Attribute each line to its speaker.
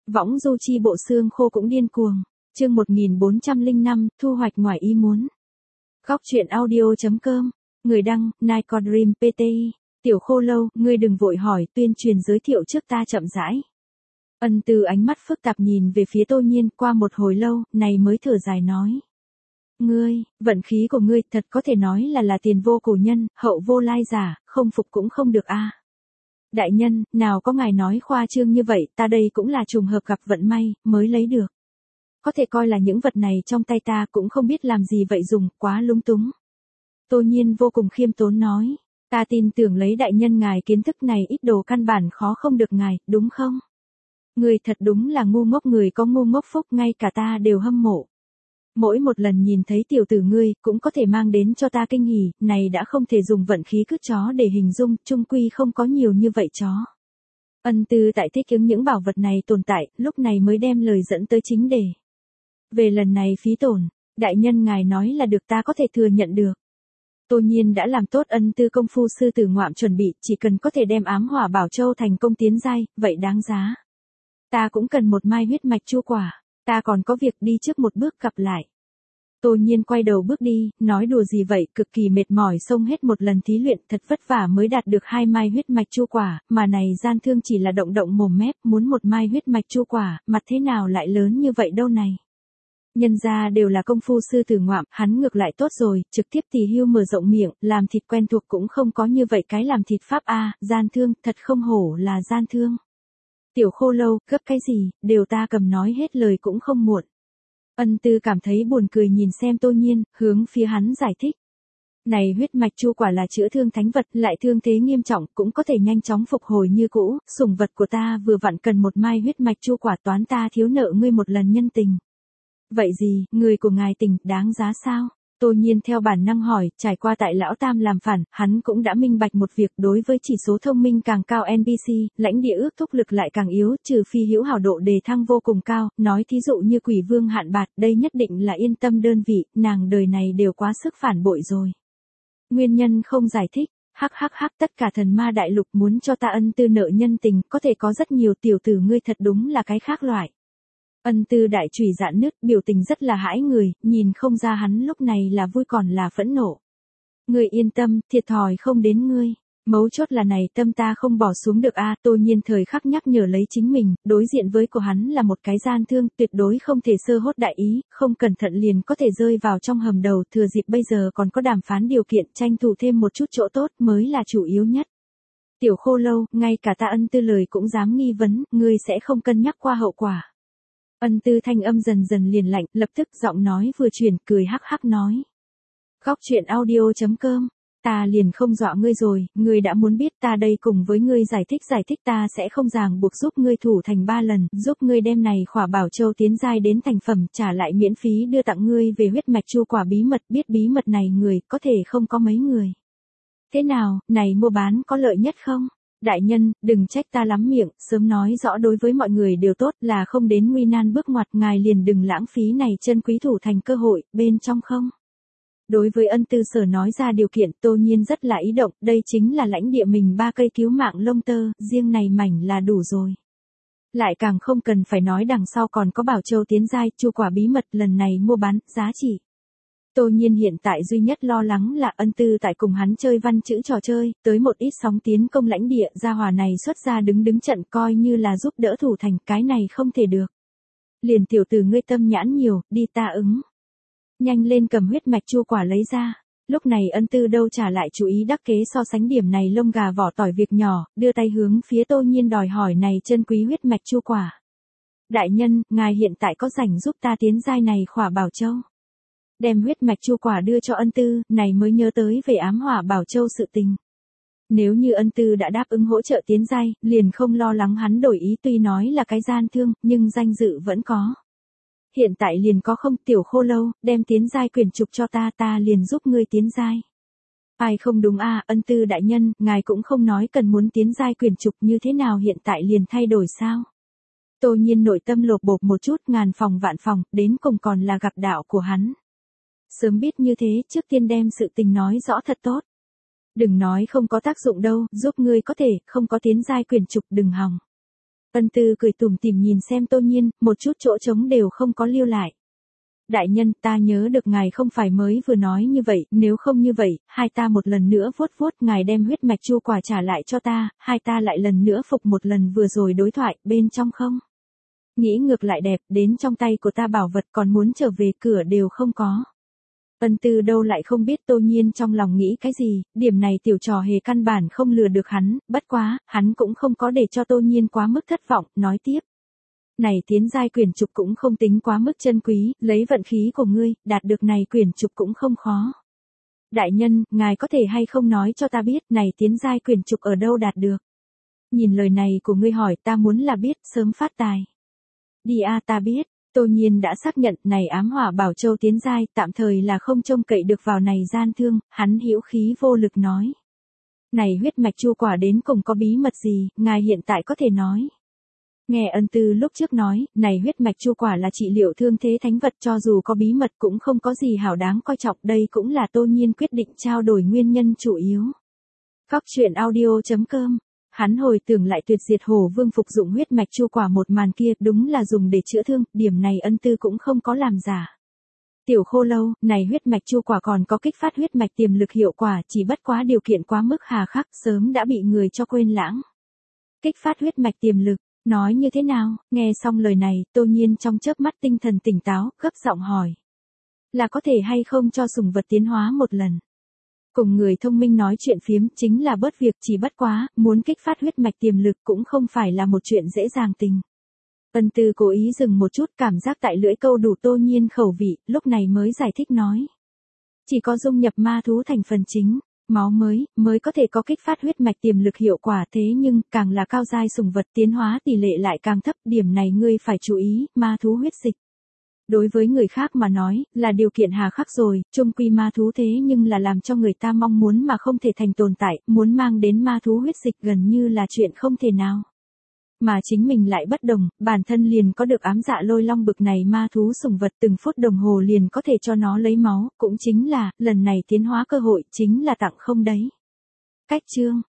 Speaker 1: Võng du chi bộ xương khô cũng điên cuồng. Chương 1405, thu hoạch ngoài ý muốn. Góc truyện audio.com. Người đăng, Nico Dream PTI. Tiểu Khô Lâu, ngươi đừng vội hỏi, tuyên truyền giới thiệu trước ta chậm rãi. Ân Từ ánh mắt phức tạp nhìn về phía Tô Nhiên, qua một hồi lâu, này mới thở dài nói. Ngươi, vận khí của ngươi thật có thể nói là tiền vô cổ nhân, hậu vô lai giả, không phục cũng không được a. Đại nhân, nào có ngài nói khoa trương như vậy, ta đây cũng là trùng hợp gặp vận may, mới lấy được. Có thể coi là những vật này trong tay ta cũng không biết làm gì vậy dùng, quá lung túng. Tô Nhiên vô cùng khiêm tốn nói, ta tin tưởng lấy đại nhân ngài kiến thức này ít đồ căn bản khó không được ngài, đúng không? Người thật đúng là ngu ngốc, người có ngu ngốc phúc, ngay cả ta đều hâm mộ. Mỗi một lần nhìn thấy tiểu tử ngươi, cũng có thể mang đến cho ta kinh hỉ, này đã không thể dùng vận khí cứt chó để hình dung, chung quy không có nhiều như vậy chó. Ân Từ tại thích ứng những bảo vật này tồn tại, lúc này mới đem lời dẫn tới chính đề. Về lần này phí tổn, đại nhân ngài nói là được, ta có thể thừa nhận được. Tô Nhiên đã làm tốt Ân Từ công phu sư tử ngoạm chuẩn bị, chỉ cần có thể đem ám hỏa bảo châu thành công tiến giai, vậy đáng giá. Ta cũng cần một mai huyết mạch chu quả, ta còn có việc đi trước một bước, gặp lại. Tô Nhiên quay đầu bước đi, nói đùa gì vậy, cực kỳ mệt mỏi xông hết một lần thí luyện, thật vất vả mới đạt được 2 mai huyết mạch chu quả, mà này gian thương chỉ là động động mồm mép, muốn một mai huyết mạch chu quả, mặt thế nào lại lớn như vậy đâu này. Nhân ra đều là công phu sư tử ngoạm, hắn ngược lại tốt rồi, trực tiếp tỉ hưu mở rộng miệng, làm thịt quen thuộc cũng không có như vậy cái làm thịt pháp a, gian thương, thật không hổ là gian thương. Tiểu Khô Lâu, gấp cái gì, đều ta cầm nói hết lời cũng không muộn. Ân Từ cảm thấy buồn cười nhìn xem Tô Nhiên, hướng phía hắn giải thích. Này huyết mạch chu quả là chữa thương thánh vật, lại thương thế nghiêm trọng, cũng có thể nhanh chóng phục hồi như cũ, sủng vật của ta vừa vặn cần một mai huyết mạch chu quả, toán ta thiếu nợ ngươi một lần nhân tình. Vậy gì, người của ngài tình, đáng giá sao? Tô Nhiên theo bản năng hỏi, trải qua tại Lão Tam làm phản, hắn cũng đã minh bạch một việc, đối với chỉ số thông minh càng cao NPC, lãnh địa ước thúc lực lại càng yếu, trừ phi hữu hảo độ đề thăng vô cùng cao, nói thí dụ như Quỷ Vương Hạn Bạt, đây nhất định là yên tâm đơn vị, nàng đời này đều quá sức phản bội rồi. Nguyên nhân không giải thích, hắc, tất cả thần ma đại lục muốn cho ta Ân Từ nợ nhân tình, có thể có rất nhiều, tiểu tử ngươi thật đúng là cái khác loại. Ân Từ đại chùy dạn nứt, biểu tình rất là hãi người, nhìn không ra hắn lúc này là vui còn là phẫn nộ. Ngươi yên tâm, thiệt thòi không đến ngươi. Mấu chốt là này tâm ta không bỏ xuống được a. Tô Nhiên thời khắc nhắc nhở lấy chính mình, đối diện với của hắn là một cái gian thương, tuyệt đối không thể sơ hốt đại ý, không cẩn thận liền có thể rơi vào trong hầm đầu, thừa dịp bây giờ còn có đàm phán điều kiện, tranh thủ thêm một chút chỗ tốt mới là chủ yếu nhất. Tiểu Khô Lâu, ngay cả ta Ân Từ lời cũng dám nghi vấn, ngươi sẽ không cân nhắc qua hậu quả. Ân Từ thanh âm dần dần liền lạnh, lập tức giọng nói vừa chuyển, cười hắc nói. Góc truyện audio.com. Ta liền không dọa ngươi rồi, ngươi đã muốn biết, ta đây cùng với ngươi giải thích ta sẽ không ràng buộc, giúp ngươi thủ thành 3 lần, giúp ngươi đem này khỏa bảo châu tiến giai đến thành phẩm, trả lại miễn phí đưa tặng ngươi về huyết mạch chu quả bí mật, biết bí mật này người có thể không có mấy người. Thế nào, này mua bán có lợi nhất không? Đại nhân, đừng trách ta lắm miệng, sớm nói rõ đối với mọi người đều tốt, là không đến nguy nan bước ngoặt, ngài liền đừng lãng phí này chân quý thủ thành cơ hội, bên trong không. Đối với Ân Từ sở nói ra điều kiện, Tô Nhiên rất là ý động, đây chính là lãnh địa mình 3 cây cứu mạng lông tơ, riêng này mảnh là đủ rồi. Lại càng không cần phải nói đằng sau còn có bảo châu tiến giai, chu quả bí mật, lần này mua bán, giá trị. Tô Nhiên hiện tại duy nhất lo lắng là Ân Từ tại cùng hắn chơi văn chữ trò chơi, tới một ít sóng tiến công lãnh địa, gia hỏa này xuất ra đứng trận coi như là giúp đỡ thủ thành, cái này không thể được. Liền tiểu tử ngươi tâm nhãn nhiều, đi ta ứng. Nhanh lên cầm huyết mạch chu quả lấy ra. Lúc này Ân Từ đâu trả lại chú ý đắc kế so sánh điểm này lông gà vỏ tỏi việc nhỏ, đưa tay hướng phía Tô Nhiên đòi hỏi này chân quý huyết mạch chu quả. Đại nhân, ngài hiện tại có rảnh giúp ta tiến giai này khỏa bảo châu. Đem huyết mạch chu quả đưa cho Ân Từ, này mới nhớ tới về ám hỏa bảo châu sự tình. Nếu như Ân Từ đã đáp ứng hỗ trợ tiến giai, liền không lo lắng hắn đổi ý, tuy nói là cái gian thương, nhưng danh dự vẫn có. Hiện tại liền có không, Tiểu Khô Lâu, đem tiến giai quyển trục cho ta liền giúp ngươi tiến giai. Ai không đúng a, Ân Từ đại nhân, ngài cũng không nói cần muốn tiến giai quyển trục, như thế nào hiện tại liền thay đổi sao? Tô Nhiên nội tâm lột bột một chút, ngàn phòng vạn phòng, đến cùng còn là gặp đạo của hắn. Sớm biết như thế, trước tiên đem sự tình nói rõ thật tốt. Đừng nói không có tác dụng đâu, giúp ngươi có thể, không có tiến giai quyển trục đừng hòng. Ân Tư cười tủm tỉm nhìn xem Tô Nhiên, một chút chỗ trống đều không có lưu lại. Đại nhân, ta nhớ được ngài không phải mới vừa nói như vậy, nếu không như vậy, hai ta một lần nữa vuốt vuốt, ngài đem huyết mạch chu quả trả lại cho ta, hai ta lại lần nữa phục một lần vừa rồi đối thoại, bên trong không? Nghĩ ngược lại đẹp, đến trong tay của ta bảo vật còn muốn trở về cửa đều không có. Ân Tư đâu lại không biết Tô Nhiên trong lòng nghĩ cái gì, điểm này tiểu trò hề căn bản không lừa được hắn, bất quá, hắn cũng không có để cho Tô Nhiên quá mức thất vọng, nói tiếp. Này tiến giai quyển trục cũng không tính quá mức chân quý, lấy vận khí của ngươi, đạt được này quyển trục cũng không khó. Đại nhân, ngài có thể hay không nói cho ta biết, này tiến giai quyển trục ở đâu đạt được? Nhìn lời này của ngươi hỏi ta muốn là biết, sớm phát tài. Đi a ta biết, Tô Nhiên đã xác nhận, này ám hỏa bảo châu tiến giai, tạm thời là không trông cậy được vào này gian thương, hắn hữu khí vô lực nói. Này huyết mạch chu quả đến cùng có bí mật gì, ngài hiện tại có thể nói. Nghe Ân Tư lúc trước nói, này huyết mạch chu quả là trị liệu thương thế thánh vật, cho dù có bí mật cũng không có gì hảo đáng coi trọng, đây cũng là Tô Nhiên quyết định trao đổi nguyên nhân chủ yếu. Góc truyện audio.com. Hắn hồi tưởng lại tuyệt diệt hổ vương phục dụng huyết mạch chu quả một màn kia, đúng là dùng để chữa thương, điểm này Ân Tư cũng không có làm giả. Tiểu Khô Lâu, này huyết mạch chu quả còn có kích phát huyết mạch tiềm lực hiệu quả, chỉ bất quá điều kiện quá mức hà khắc, sớm đã bị người cho quên lãng. Kích phát huyết mạch tiềm lực, nói như thế nào? Nghe xong lời này, Tô Nhiên trong chớp mắt tinh thần tỉnh táo, gấp giọng hỏi. Là có thể hay không cho sủng vật tiến hóa một lần? Cùng người thông minh nói chuyện phiếm chính là bớt việc, chỉ bất quá, muốn kích phát huyết mạch tiềm lực cũng không phải là một chuyện dễ dàng tình. Ân Tư cố ý dừng một chút, cảm giác tại lưỡi câu đủ Tô Nhiên khẩu vị, lúc này mới giải thích nói. Chỉ có dung nhập ma thú thành phần chính, máu mới có thể có kích phát huyết mạch tiềm lực hiệu quả, thế nhưng, càng là cao giai sủng vật tiến hóa tỷ lệ lại càng thấp, điểm này ngươi phải chú ý, ma thú huyết dịch. Đối với người khác mà nói, là điều kiện hà khắc rồi, chung quy ma thú thế nhưng là làm cho người ta mong muốn mà không thể thành tồn tại, muốn mang đến ma thú huyết dịch gần như là chuyện không thể nào. Mà chính mình lại bất đồng, bản thân liền có được ám dạ lôi long bực này ma thú sủng vật, từng phút đồng hồ liền có thể cho nó lấy máu, cũng chính là, lần này tiến hóa cơ hội, chính là tặng không đấy. Cách chương